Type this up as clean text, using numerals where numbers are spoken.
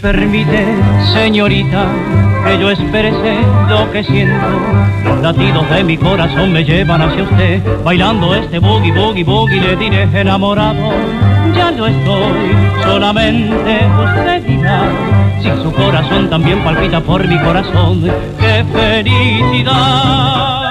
permite, señorita, que yo exprese lo que siento. Los latidos de mi corazón me llevan hacia usted. Bailando este boogie, boogie, boogie, le diré enamorado. Ya no estoy, solamente usted dirá si su corazón también palpita por mi corazón. ¡Qué felicidad!